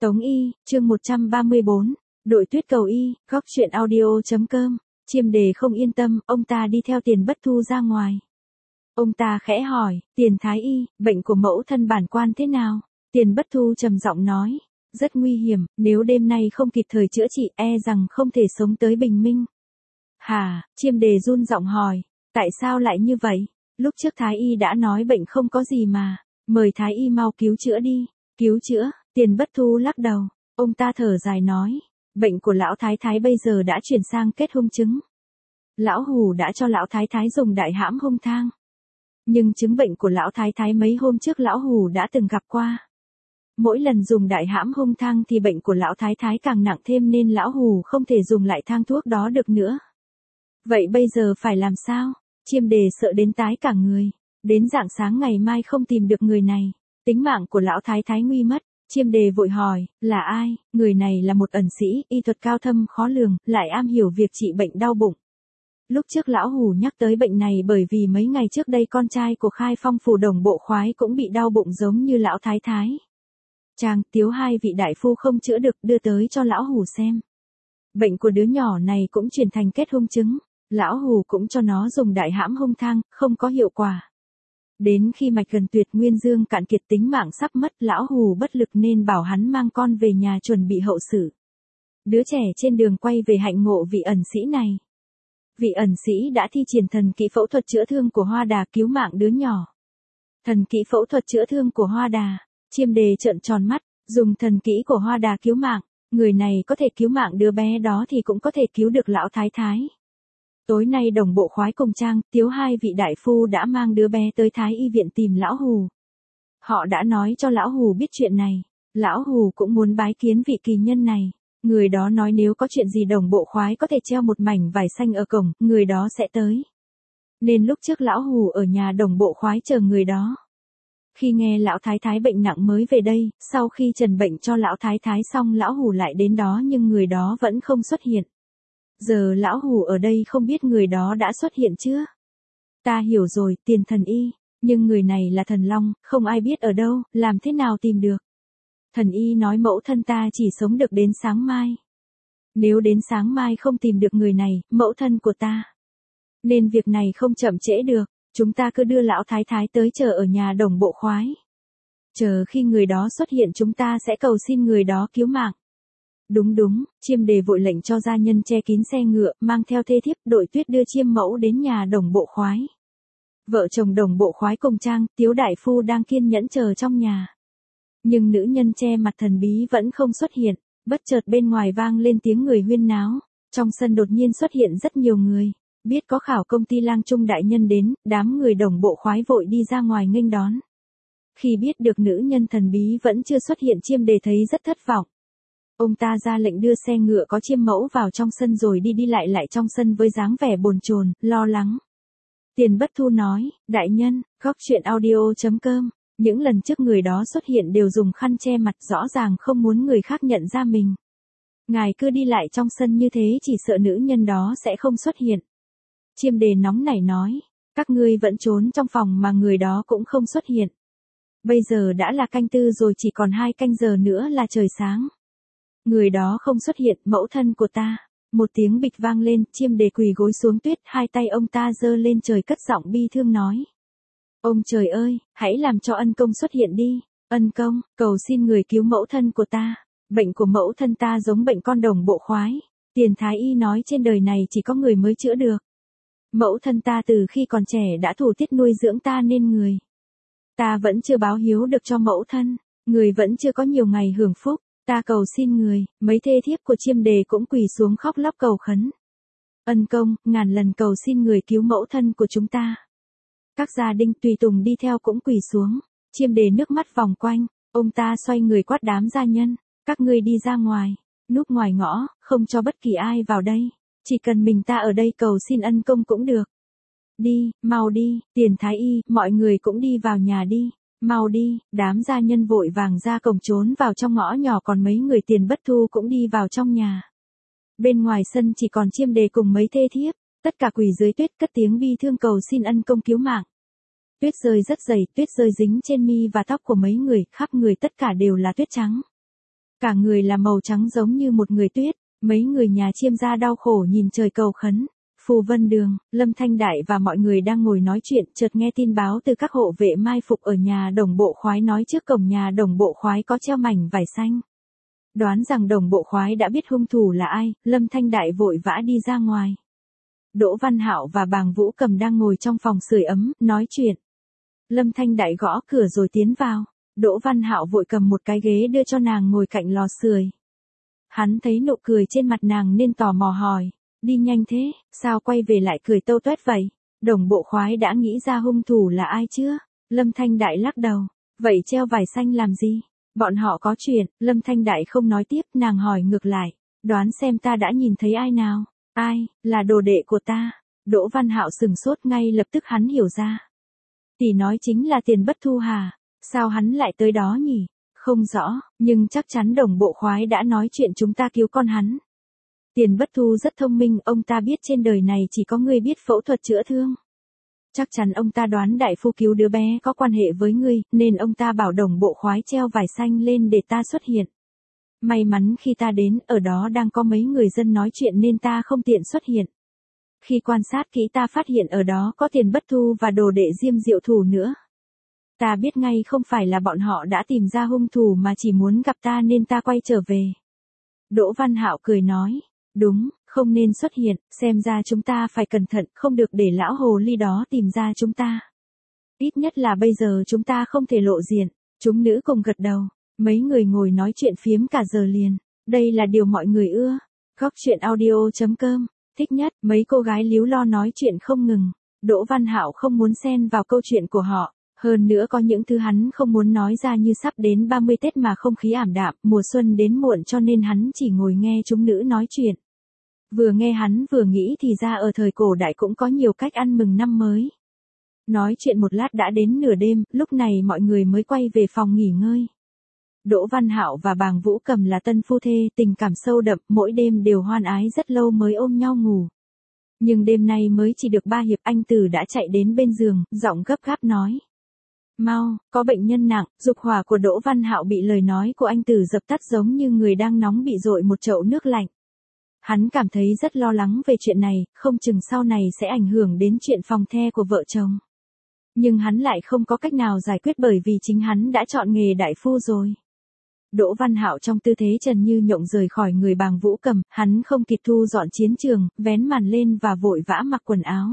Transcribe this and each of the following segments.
Tống Y, chương 134, đội tuyết cầu Y, góc chuyện audio.com, Chiêm Đề không yên tâm, ông ta đi theo Tiền Bất Thu ra ngoài. Ông ta khẽ hỏi, Tiền Thái Y, bệnh của mẫu thân bản quan thế nào? Tiền Bất Thu trầm giọng nói, rất nguy hiểm, nếu đêm nay không kịp thời chữa trị e rằng không thể sống tới bình minh. Hả, Chiêm Đề run giọng hỏi, tại sao lại như vậy? Lúc trước Thái Y đã nói bệnh không có gì mà, mời Thái Y mau cứu chữa đi. Cứu chữa? Tiền Bất Thu lắc đầu, ông ta thở dài nói, bệnh của lão thái thái bây giờ đã chuyển sang kết hung chứng. Lão Hủ đã cho lão thái thái dùng đại hãm hung thang. Nhưng chứng bệnh của lão thái thái mấy hôm trước lão Hủ đã từng gặp qua. Mỗi lần dùng đại hãm hung thang thì bệnh của lão thái thái càng nặng thêm nên lão Hủ không thể dùng lại thang thuốc đó được nữa. Vậy bây giờ phải làm sao? Chiêm Đề sợ đến tái cả người. Đến rạng sáng ngày mai không tìm được người này, tính mạng của lão thái thái nguy mất. Chiêm Đề vội hỏi, là ai? Người này là một ẩn sĩ, y thuật cao thâm khó lường, lại am hiểu việc trị bệnh đau bụng. Lúc trước lão Hủ nhắc tới bệnh này bởi vì mấy ngày trước đây con trai của Khai Phong phủ Đồng Bộ Khoái cũng bị đau bụng giống như lão thái thái. Chàng, Tiếu hai vị đại phu không chữa được, đưa tới cho lão Hủ xem. Bệnh của đứa nhỏ này cũng chuyển thành kết hung chứng, lão Hủ cũng cho nó dùng đại hãm hung thang, không có hiệu quả. Đến khi mạch gần tuyệt nguyên dương cạn kiệt tính mạng sắp mất, lão Hủ bất lực nên bảo hắn mang con về nhà chuẩn bị hậu sự. Đứa trẻ trên đường quay về hạnh ngộ vị ẩn sĩ này. Vị ẩn sĩ đã thi triển thần kỹ phẫu thuật chữa thương của Hoa Đà cứu mạng đứa nhỏ. Thần kỹ phẫu thuật chữa thương của Hoa Đà, Chiêm Đề trợn tròn mắt, dùng thần kỹ của Hoa Đà cứu mạng, người này có thể cứu mạng đứa bé đó thì cũng có thể cứu được lão thái thái. Tối nay Đồng Bộ Khoái cùng Trang, Tiếu hai vị đại phu đã mang đứa bé tới Thái Y viện tìm lão Hủ. Họ đã nói cho lão Hủ biết chuyện này, lão Hủ cũng muốn bái kiến vị kỳ nhân này. Người đó nói nếu có chuyện gì Đồng Bộ Khoái có thể treo một mảnh vải xanh ở cổng, người đó sẽ tới. Nên lúc trước lão Hủ ở nhà Đồng Bộ Khoái chờ người đó. Khi nghe lão thái thái bệnh nặng mới về đây, sau khi trần bệnh cho lão thái thái xong lão Hủ lại đến đó nhưng người đó vẫn không xuất hiện. Giờ lão Hủ ở đây không biết người đó đã xuất hiện chưa? Ta hiểu rồi, Tiền thần y, nhưng người này là thần long, không ai biết ở đâu, làm thế nào tìm được? Thần y nói mẫu thân ta chỉ sống được đến sáng mai. Nếu đến sáng mai không tìm được người này, mẫu thân của ta. Nên việc này không chậm trễ được, chúng ta cứ đưa lão thái thái tới chờ ở nhà Đồng Bộ Khoái. Chờ khi người đó xuất hiện chúng ta sẽ cầu xin người đó cứu mạng. Đúng, Chiêm Đề vội lệnh cho gia nhân che kín xe ngựa, mang theo thê thiếp, đội tuyết đưa Chiêm mẫu đến nhà Đồng Bộ Khoái. Vợ chồng Đồng Bộ Khoái cùng Trang, Tiếu đại phu đang kiên nhẫn chờ trong nhà. Nhưng nữ nhân che mặt thần bí vẫn không xuất hiện, bất chợt bên ngoài vang lên tiếng người huyên náo, trong sân đột nhiên xuất hiện rất nhiều người, biết có khảo công ty Lang Trung đại nhân đến, đám người Đồng Bộ Khoái vội đi ra ngoài nghênh đón. Khi biết được nữ nhân thần bí vẫn chưa xuất hiện, Chiêm Đề thấy rất thất vọng. Ông ta ra lệnh đưa xe ngựa có Chiêm mẫu vào trong sân rồi đi lại trong sân với dáng vẻ bồn chồn, lo lắng. Tiền Bất Thu nói, đại nhân, góc chuyện audio.com, những lần trước người đó xuất hiện đều dùng khăn che mặt, rõ ràng không muốn người khác nhận ra mình. Ngài cứ đi lại trong sân như thế chỉ sợ nữ nhân đó sẽ không xuất hiện. Chiêm Đề nóng nảy nói, các ngươi vẫn trốn trong phòng mà người đó cũng không xuất hiện. Bây giờ đã là canh tư rồi, chỉ còn 2 canh giờ nữa là trời sáng. Người đó không xuất hiện, mẫu thân của ta. Một tiếng bịch vang lên, Chiêm Đề quỳ gối xuống tuyết, 2 tay ông ta giơ lên trời cất giọng bi thương nói. Ông trời ơi, hãy làm cho ân công xuất hiện đi. Ân công, cầu xin người cứu mẫu thân của ta. Bệnh của mẫu thân ta giống bệnh con Đồng Bộ Khoái. Tiền Thái Y nói trên đời này chỉ có người mới chữa được. Mẫu thân ta từ khi còn trẻ đã thủ tiết nuôi dưỡng ta nên người. Ta vẫn chưa báo hiếu được cho mẫu thân. Người vẫn chưa có nhiều ngày hưởng phúc. Ta cầu xin người, mấy thê thiếp của Chiêm Đề cũng quỳ xuống khóc lóc cầu khấn. Ân công, ngàn lần cầu xin người cứu mẫu thân của chúng ta. Các gia đình tùy tùng đi theo cũng quỳ xuống. Chiêm Đề nước mắt vòng quanh, ông ta xoay người quát đám gia nhân, các ngươi đi ra ngoài, núp ngoài ngõ, không cho bất kỳ ai vào đây. Chỉ cần mình ta ở đây cầu xin ân công cũng được. Đi, mau đi, Tiền Thái Y, mọi người cũng đi vào nhà đi. Mau đi, đám gia nhân vội vàng ra cổng trốn vào trong ngõ nhỏ, còn mấy người Tiền Bất Thu cũng đi vào trong nhà. Bên ngoài sân chỉ còn Chiêm Đề cùng mấy thê thiếp, tất cả quỳ dưới tuyết cất tiếng bi thương cầu xin ân công cứu mạng. Tuyết rơi rất dày, tuyết rơi dính trên mi và tóc của mấy người, khắp người tất cả đều là tuyết trắng. Cả người là màu trắng giống như một người tuyết, mấy người nhà Chiêm gia đau khổ nhìn trời cầu khấn. Phù Vân Đường, Lâm Thanh Đại và mọi người đang ngồi nói chuyện, chợt nghe tin báo từ các hộ vệ mai phục ở nhà Đồng Bộ Khoái nói trước cổng nhà Đồng Bộ Khoái có treo mảnh vải xanh. Đoán rằng Đồng Bộ Khoái đã biết hung thủ là ai, Lâm Thanh Đại vội vã đi ra ngoài. Đỗ Văn Hạo và Bàng Vũ Cầm đang ngồi trong phòng sưởi ấm, nói chuyện. Lâm Thanh Đại gõ cửa rồi tiến vào. Đỗ Văn Hạo vội cầm một cái ghế đưa cho nàng ngồi cạnh lò sưởi. Hắn thấy nụ cười trên mặt nàng nên tò mò hỏi, đi nhanh thế, sao quay về lại cười tâu tuét vậy? Đồng Bộ Khoái đã nghĩ ra hung thủ là ai chưa? Lâm Thanh Đại lắc đầu, vậy treo vải xanh làm gì? Bọn họ có chuyện, Lâm Thanh Đại không nói tiếp, nàng hỏi ngược lại, đoán xem ta đã nhìn thấy ai nào? Ai, là đồ đệ của ta. Đỗ Văn Hạo sừng sốt, ngay lập tức hắn hiểu ra. Tỷ nói chính là Tiền Bất Thu hả? Sao hắn lại tới đó nhỉ? Không rõ, nhưng chắc chắn Đồng Bộ Khoái đã nói chuyện chúng ta cứu con hắn. Tiền Bất Thu rất thông minh, ông ta biết trên đời này chỉ có người biết phẫu thuật chữa thương. Chắc chắn ông ta đoán đại phu cứu đứa bé có quan hệ với ngươi, nên ông ta bảo Đồng Bộ Khoái treo vải xanh lên để ta xuất hiện. May mắn khi ta đến, ở đó đang có mấy người dân nói chuyện nên ta không tiện xuất hiện. Khi quan sát kỹ ta phát hiện ở đó có Tiền Bất Thu và đồ đệ Diêm Diệu Thủ nữa. Ta biết ngay không phải là bọn họ đã tìm ra hung thủ mà chỉ muốn gặp ta nên ta quay trở về. Đỗ Văn Hạo cười nói, đúng, không nên xuất hiện, xem ra chúng ta phải cẩn thận, không được để lão hồ ly đó tìm ra chúng ta. Ít nhất là bây giờ chúng ta không thể lộ diện. Chúng nữ cùng gật đầu, mấy người ngồi nói chuyện phiếm cả giờ liền. Đây là điều mọi người ưa. Góc truyện audio.com, thích nhất, mấy cô gái líu lo nói chuyện không ngừng. Đỗ Văn Hạo không muốn xen vào câu chuyện của họ. Hơn nữa có những thứ hắn không muốn nói ra như sắp đến 30 Tết mà không khí ảm đạm, mùa xuân đến muộn cho nên hắn chỉ ngồi nghe chúng nữ nói chuyện. Vừa nghe hắn vừa nghĩ thì ra ở thời cổ đại cũng có nhiều cách ăn mừng năm mới. Nói chuyện một lát đã đến nửa đêm, lúc này mọi người mới quay về phòng nghỉ ngơi. Đỗ Văn Hạo và Bàng Vũ Cầm là tân phu thê, tình cảm sâu đậm, mỗi đêm đều hoan ái rất lâu mới ôm nhau ngủ. Nhưng đêm nay mới chỉ được 3 hiệp anh Tử đã chạy đến bên giường, giọng gấp gáp nói. Mau, có bệnh nhân nặng, dục hỏa của Đỗ Văn Hạo bị lời nói của anh Tử dập tắt giống như người đang nóng bị dội một chậu nước lạnh. Hắn cảm thấy rất lo lắng về chuyện này, không chừng sau này sẽ ảnh hưởng đến chuyện phòng the của vợ chồng. Nhưng hắn lại không có cách nào giải quyết bởi vì chính hắn đã chọn nghề đại phu rồi. Đỗ Văn Hạo trong tư thế trần như nhộng rời khỏi người Bàng Vũ Cầm, hắn không kịp thu dọn chiến trường, vén màn lên và vội vã mặc quần áo.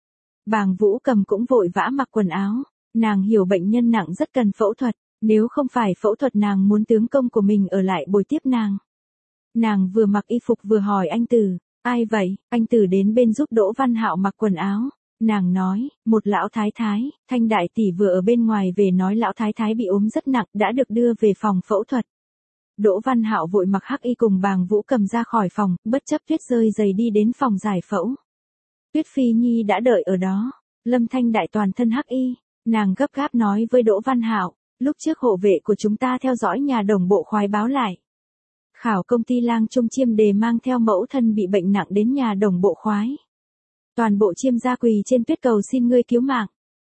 Bàng Vũ Cầm cũng vội vã mặc quần áo. Nàng hiểu bệnh nhân nặng rất cần phẫu thuật, nếu không phải phẫu thuật nàng muốn tướng công của mình ở lại bồi tiếp nàng. Nàng vừa mặc y phục vừa hỏi anh Tử, ai vậy? Anh Tử đến bên giúp Đỗ Văn Hạo mặc quần áo. Nàng nói, một lão thái thái, Thanh đại tỷ vừa ở bên ngoài về nói lão thái thái bị ốm rất nặng, đã được đưa về phòng phẫu thuật. Đỗ Văn Hạo vội mặc hắc y cùng Bàng Vũ Cầm ra khỏi phòng, bất chấp tuyết rơi giày đi đến phòng giải phẫu. Tuyết Phi Nhi đã đợi ở đó. Lâm Thanh đại toàn thân hắc y. Nàng gấp gáp nói với Đỗ Văn Hạo, lúc trước hộ vệ của chúng ta theo dõi nhà Đồng Bộ Khoái báo lại. Khảo công ty Lang Trung Chiêm Đề mang theo mẫu thân bị bệnh nặng đến nhà Đồng Bộ Khoái. Toàn bộ Chiêm gia quỳ trên tuyết cầu xin ngươi cứu mạng.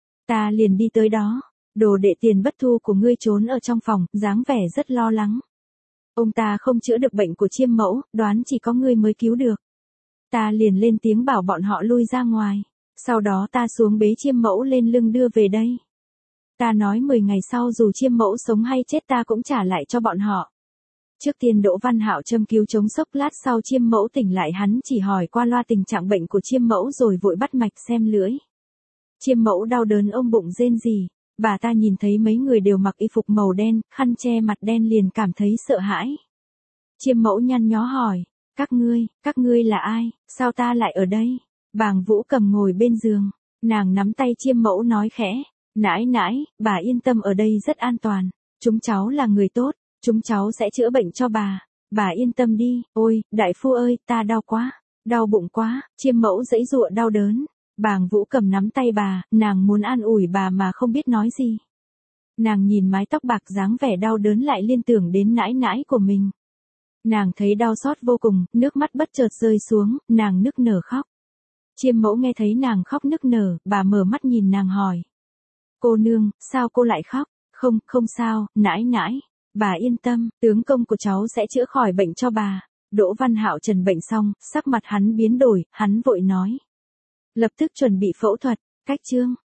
Ta liền đi tới đó, đồ đệ Tiền Bất Thu của ngươi trốn ở trong phòng, dáng vẻ rất lo lắng. Ông ta không chữa được bệnh của Chiêm mẫu, đoán chỉ có ngươi mới cứu được. Ta liền lên tiếng bảo bọn họ lui ra ngoài. Sau đó ta xuống bế Chiêm mẫu lên lưng đưa về đây. Ta nói 10 ngày sau dù Chiêm mẫu sống hay chết ta cũng trả lại cho bọn họ. Trước tiên Đỗ Văn Hạo châm cứu chống sốc, lát sau Chiêm mẫu tỉnh lại hắn chỉ hỏi qua loa tình trạng bệnh của Chiêm mẫu rồi vội bắt mạch xem lưỡi. Chiêm mẫu đau đớn ôm bụng rên rỉ. Bà ta nhìn thấy mấy người đều mặc y phục màu đen, khăn che mặt đen liền cảm thấy sợ hãi. Chiêm mẫu nhăn nhó hỏi, các ngươi là ai, sao ta lại ở đây? Bàng Vũ Cầm ngồi bên giường, nàng nắm tay Chiêm mẫu nói khẽ, nãi nãi, bà yên tâm ở đây rất an toàn, chúng cháu là người tốt, chúng cháu sẽ chữa bệnh cho bà yên tâm đi, ôi, đại phu ơi, ta đau quá, đau bụng quá, Chiêm mẫu giãy giụa đau đớn. Bàng Vũ Cầm nắm tay bà, nàng muốn an ủi bà mà không biết nói gì. Nàng nhìn mái tóc bạc dáng vẻ đau đớn lại liên tưởng đến nãi nãi của mình. Nàng thấy đau xót vô cùng, nước mắt bất chợt rơi xuống, nàng nức nở khóc. Chiêm mẫu nghe thấy nàng khóc nức nở, bà mở mắt nhìn nàng hỏi. Cô nương, sao cô lại khóc? Không sao, nãi nãi, Bà yên tâm, tướng công của cháu sẽ chữa khỏi bệnh cho bà. Đỗ Văn Hạo trần bệnh xong, sắc mặt hắn biến đổi, hắn vội nói. Lập tức chuẩn bị phẫu thuật, cách chương.